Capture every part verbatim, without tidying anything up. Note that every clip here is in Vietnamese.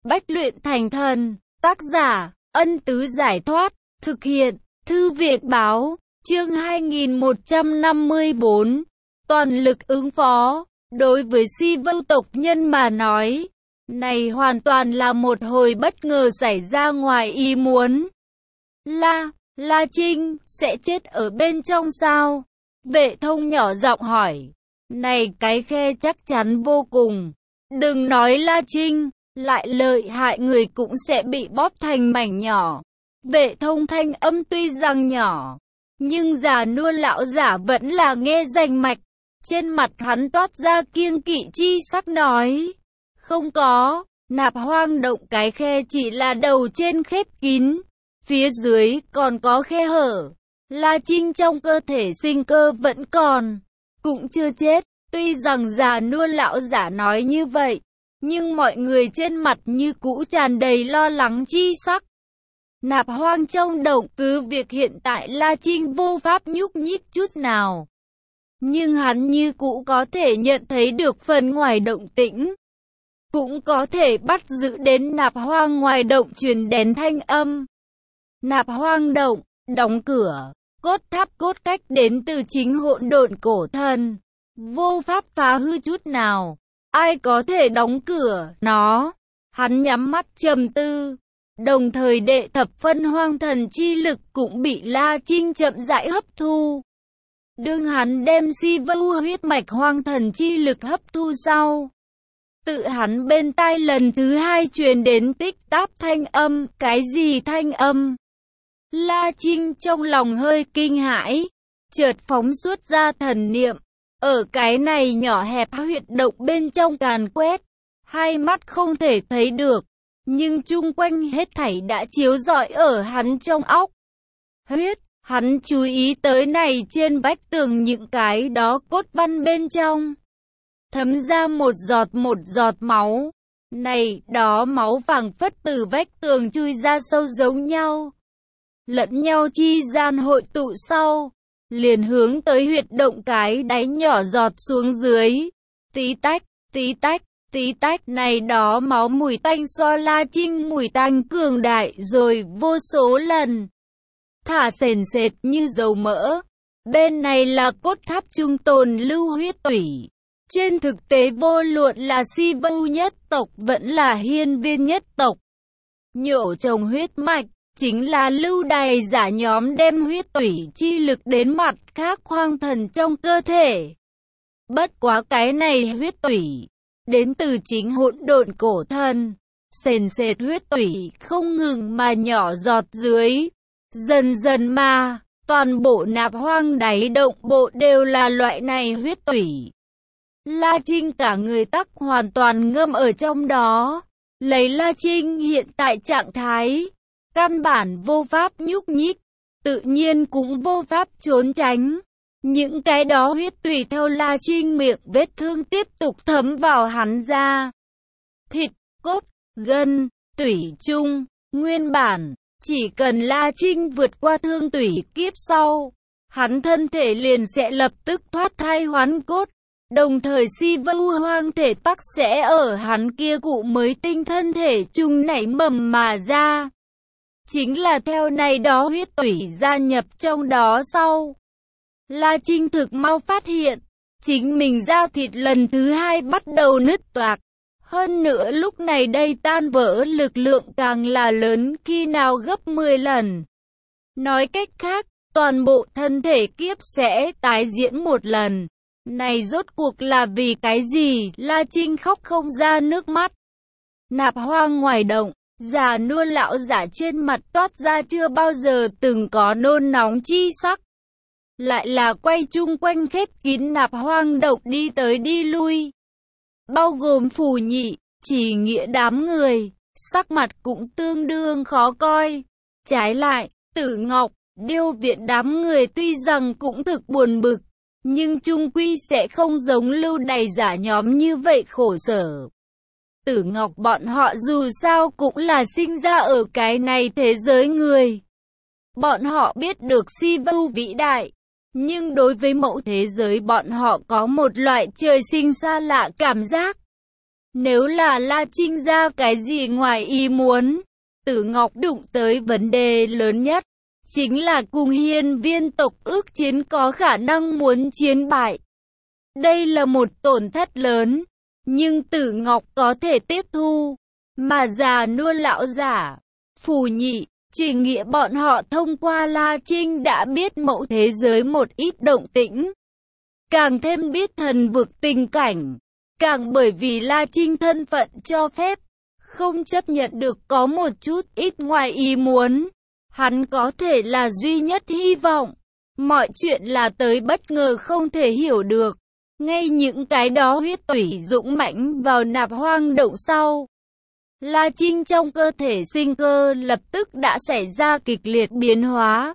Bách luyện thành thần. Tác giả, Ân Tứ Giải Thoát. Thực hiện, Thư viện Báo. Chương hai nghìn một trăm năm mươi bốn. Toàn lực ứng phó. Đối với Si Vưu tộc nhân mà nói, này hoàn toàn là một hồi bất ngờ xảy ra ngoài ý muốn. La, La Trinh, sẽ chết ở bên trong sao? Vệ Thông nhỏ giọng hỏi. Này cái khe chắc chắn vô cùng. Đừng nói La Trinh, lại lợi hại người cũng sẽ bị bóp thành mảnh nhỏ. Vệ Thông thanh âm tuy rằng nhỏ, nhưng già nua lão giả vẫn là nghe rành mạch. Trên mặt hắn toát ra kiêng kỵ chi sắc nói. Không có, Nạp Hoang động cái khe chỉ là đầu trên khép kín, phía dưới còn có khe hở. La Trinh trong cơ thể sinh cơ vẫn còn, cũng chưa chết. Tuy rằng già nua lão giả nói như vậy, nhưng mọi người trên mặt như cũ tràn đầy lo lắng chi sắc. Nạp Hoang trong động, cứ việc hiện tại La Trinh vô pháp nhúc nhích chút nào, nhưng hắn như cũ có thể nhận thấy được phần ngoài động tĩnh, cũng có thể bắt giữ đến Nạp Hoang ngoài động truyền đến thanh âm. Nạp Hoang động, đóng cửa, cốt tháp cốt cách đến từ chính hỗn độn cổ thần, vô pháp phá hư chút nào. Ai có thể đóng cửa nó? Hắn nhắm mắt trầm tư, đồng thời đệ thập phân hoang thần chi lực cũng bị La Trinh chậm rãi hấp thu. Đương hắn đem Si Vưu huyết mạch hoang thần chi lực hấp thu sau, tự hắn bên tai lần thứ hai truyền đến tích táp thanh âm. Cái gì thanh âm? La Trinh trong lòng hơi kinh hãi, chợt phóng xuất ra thần niệm, ở cái này nhỏ hẹp huyệt động bên trong càn quét. Hai mắt không thể thấy được, nhưng chung quanh hết thảy đã chiếu rọi ở hắn trong óc. Huyết, hắn chú ý tới này trên vách tường những cái đó cốt văn bên trong, thấm ra một giọt một giọt máu. Này, đó máu phảng phất từ vách tường chui ra sâu giống nhau, lẫn nhau chi gian hội tụ sau, liền hướng tới huyệt động cái đáy nhỏ giọt xuống dưới. Tí tách, tí tách, tí tách. Này đó máu mùi tanh so La Trinh mùi tanh cường đại rồi vô số lần, thả sền sệt như dầu mỡ. Bên này là cốt tháp trung tồn lưu huyết tủy. Trên thực tế vô luận là Si Vưu nhất tộc vẫn là Hiên Viên nhất tộc, nhổ trồng huyết mạch, chính là lưu đày giả nhóm đem huyết tủy chi lực đến mặt khác hoang thần trong cơ thể. Bất quá cái này huyết tủy đến từ chính hỗn độn cổ thần, sền sệt huyết tủy không ngừng mà nhỏ giọt dưới. Dần dần mà, toàn bộ Nạp Hoang đáy động bộ đều là loại này huyết tủy. La Trinh cả người tắc hoàn toàn ngâm ở trong đó. Lấy La Trinh hiện tại trạng thái, căn bản vô pháp nhúc nhích, tự nhiên cũng vô pháp trốn tránh. Những cái đó huyết tủy theo La Trinh miệng vết thương tiếp tục thấm vào hắn da thịt, cốt, gân, tủy chung. Nguyên bản, chỉ cần La Trinh vượt qua thương tủy kiếp sau, hắn thân thể liền sẽ lập tức thoát thai hoán cốt, đồng thời Si Vưu hoang thể tắc sẽ ở hắn kia cụ mới tinh thân thể chung nảy mầm mà ra. Chính là theo này đó huyết tủy gia nhập trong đó sau, La Trinh thực mau phát hiện, chính mình da thịt lần thứ hai bắt đầu nứt toạc. Hơn nữa lúc này đây tan vỡ lực lượng càng là lớn khi nào gấp mười lần. Nói cách khác, toàn bộ thân thể kiếp sẽ tái diễn một lần. Này rốt cuộc là vì cái gì? La Trinh khóc không ra nước mắt. Nạp Hoang ngoài động, già nua lão giả trên mặt toát ra chưa bao giờ từng có nôn nóng chi sắc. Lại là quay chung quanh khép kín Nạp Hoang động đi tới đi lui, bao gồm Phù Nhị, Chỉ Nghĩa đám người, sắc mặt cũng tương đương khó coi. Trái lại, Tử Ngọc, Điêu Viện đám người tuy rằng cũng thực buồn bực, nhưng chung quy sẽ không giống lưu đày giả nhóm như vậy khổ sở. Tử Ngọc bọn họ dù sao cũng là sinh ra ở cái này thế giới người. Bọn họ biết được Si Vưu vĩ đại, nhưng đối với mẫu thế giới bọn họ có một loại trời sinh xa lạ cảm giác. Nếu là La Trinh ra cái gì ngoài ý muốn, Tử Ngọc đụng tới vấn đề lớn nhất, chính là cùng hiên viên tộc ước chiến có khả năng muốn chiến bại. Đây là một tổn thất lớn, nhưng Tử Ngọc có thể tiếp thu, mà già nua lão giả, Phù Nhị, chỉ nghĩa bọn họ thông qua La Trinh đã biết mẫu thế giới một ít động tĩnh. Càng thêm biết thần vực tình cảnh, càng bởi vì La Trinh thân phận cho phép, không chấp nhận được có một chút ít ngoài ý muốn. Hắn có thể là duy nhất hy vọng. Mọi chuyện là tới bất ngờ không thể hiểu được. Ngay những cái đó huyết tủy dũng mãnh vào nạp hoang động sau, La Trinh trong cơ thể sinh cơ lập tức đã xảy ra kịch liệt biến hóa.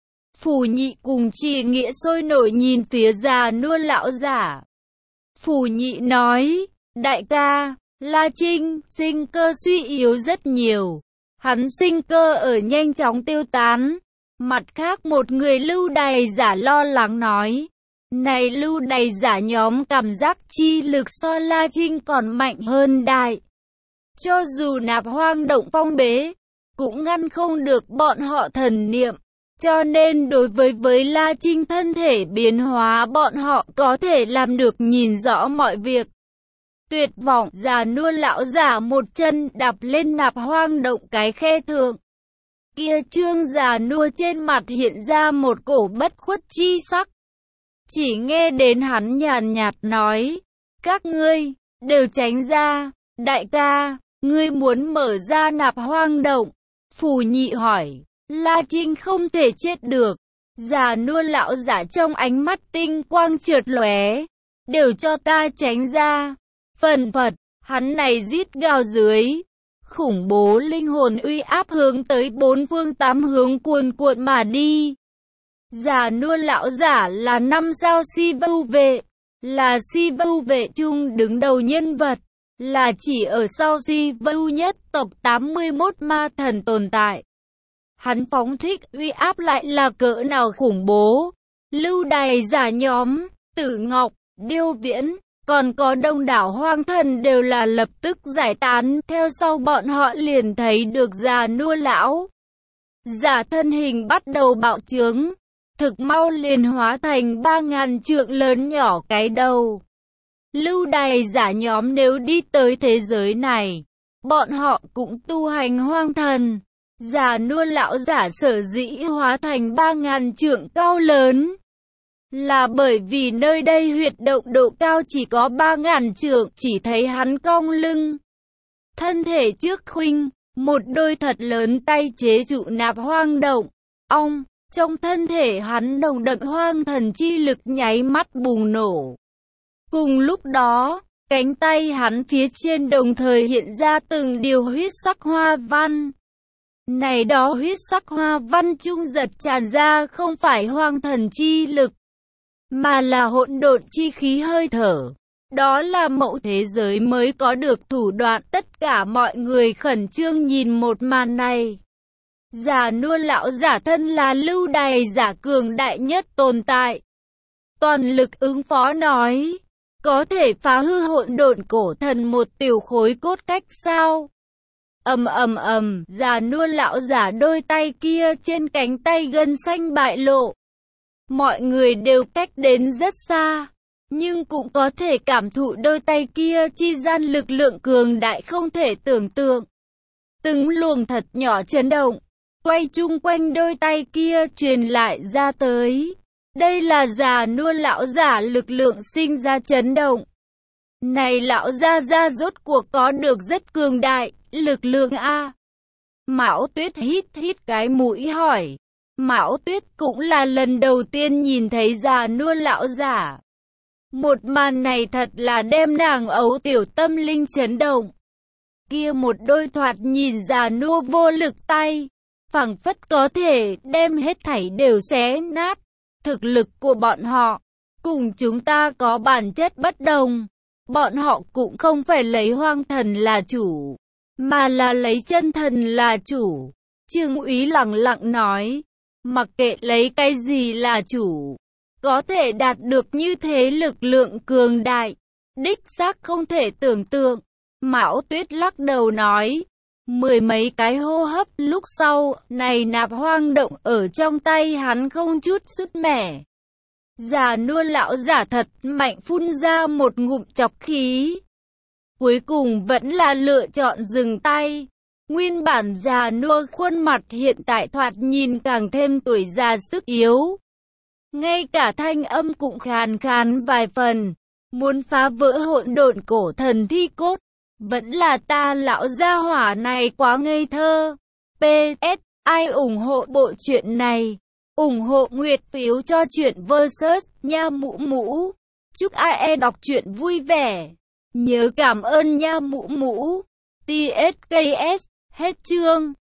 Phù Nhị cùng Trì Nghĩa sôi nổi nhìn phía già nua lão giả. Phù Nhị nói, đại ca, La Trinh, sinh cơ suy yếu rất nhiều. Hắn sinh cơ ở nhanh chóng tiêu tán. Mặt khác một người lưu đày giả lo lắng nói, này lưu đày giả nhóm cảm giác chi lực so La Trinh còn mạnh hơn đại. Cho dù nạp hoang động phong bế, cũng ngăn không được bọn họ thần niệm. Cho nên đối với với La Trinh thân thể biến hóa bọn họ có thể làm được nhìn rõ mọi việc. Tuyệt vọng già nua lão giả một chân đạp lên nạp hoang động cái khe thượng. Kia trương già nua trên mặt hiện ra một cổ bất khuất chi sắc. Chỉ nghe đến hắn nhàn nhạt nói, các ngươi, đều tránh ra, đại ca, ngươi muốn mở ra nạp hoang động. Phù Nhị hỏi, La Trinh không thể chết được. Già nua lão giả trong ánh mắt tinh quang chợt lóe, đều cho ta tránh ra. Phần phật, hắn này rít gào dưới. Khủng bố linh hồn uy áp hướng tới bốn phương tám hướng cuồn cuộn mà đi. Già nua lão giả là năm sao si vưu vệ, là si vưu vệ chung đứng đầu nhân vật, là chỉ ở sau si vưu nhất tộc tám mươi mốt ma thần tồn tại. Hắn phóng thích uy áp lại là cỡ nào khủng bố. Lưu đày giả nhóm, Tử Ngọc, Điêu Viễn, còn có đông đảo hoang thần đều là lập tức giải tán. Theo sau bọn họ liền thấy được già nua lão giả thân hình bắt đầu bạo trướng, thực mau liền hóa thành ba ngàn trượng lớn nhỏ cái đầu. Lưu đày giả nhóm nếu đi tới thế giới này, bọn họ cũng tu hành hoang thần. Già nua lão giả sở dĩ hóa thành ba ngàn trượng cao lớn, là bởi vì nơi đây huyệt động độ cao chỉ có ba ngàn trượng, chỉ thấy hắn cong lưng. Thân thể trước khuynh, một đôi thật lớn tay chế trụ nạp hoang động. Ong, trong thân thể hắn nồng đậm hoang thần chi lực nháy mắt bùng nổ. Cùng lúc đó, cánh tay hắn phía trên đồng thời hiện ra từng điều huyết sắc hoa văn. Này đó huyết sắc hoa văn trung giật tràn ra không phải hoang thần chi lực, mà là hỗn độn chi khí hơi thở. Đó là mẫu thế giới mới có được thủ đoạn. Tất cả mọi người khẩn trương nhìn một màn này. Già nua lão giả thân là lưu đày giả cường đại nhất tồn tại. Toàn lực ứng phó nói, có thể phá hư hỗn độn cổ thần một tiểu khối cốt cách sao? Ầm ầm ầm, già nua lão giả đôi tay kia trên cánh tay gân xanh bại lộ. Mọi người đều cách đến rất xa, nhưng cũng có thể cảm thụ đôi tay kia chi gian lực lượng cường đại không thể tưởng tượng. Từng luồng thật nhỏ chấn động, quay chung quanh đôi tay kia truyền lại ra tới. Đây là già nua lão giả lực lượng sinh ra chấn động. Này lão gia gia rốt cuộc có được rất cường đại, lực lượng A. Mão Tuyết hít hít cái mũi hỏi. Mão Tuyết cũng là lần đầu tiên nhìn thấy già nua lão giả. Một màn này thật là đem nàng ấu tiểu tâm linh chấn động. Kia một đôi thoạt nhìn già nua vô lực tay, phảng phất có thể đem hết thảy đều xé nát. Thực lực của bọn họ, cùng chúng ta có bản chất bất đồng. Bọn họ cũng không phải lấy hoang thần là chủ, mà là lấy chân thần là chủ. Trương Úy lẳng lặng nói, mặc kệ lấy cái gì là chủ, có thể đạt được như thế lực lượng cường đại, đích xác không thể tưởng tượng. Mão Tuyết lắc đầu nói. Mười mấy cái hô hấp lúc sau, này nạp hoang động ở trong tay hắn không chút sứt mẻ. Già nua lão giả thật mạnh phun ra một ngụm chọc khí. Cuối cùng vẫn là lựa chọn dừng tay. Nguyên bản già nua khuôn mặt hiện tại thoạt nhìn càng thêm tuổi già sức yếu. Ngay cả thanh âm cũng khàn khàn vài phần. Muốn phá vỡ hỗn độn cổ thần thi cốt. Vẫn là ta lão gia hỏa này quá ngây thơ. pê ét. Ai ủng hộ bộ truyện này? ủng hộ nguyệt phiếu cho truyện Versus nha mũ mũ. Chúc ai e đọc truyện vui vẻ. Nhớ cảm ơn nha mũ mũ. tê ét ca ét. Hết chương.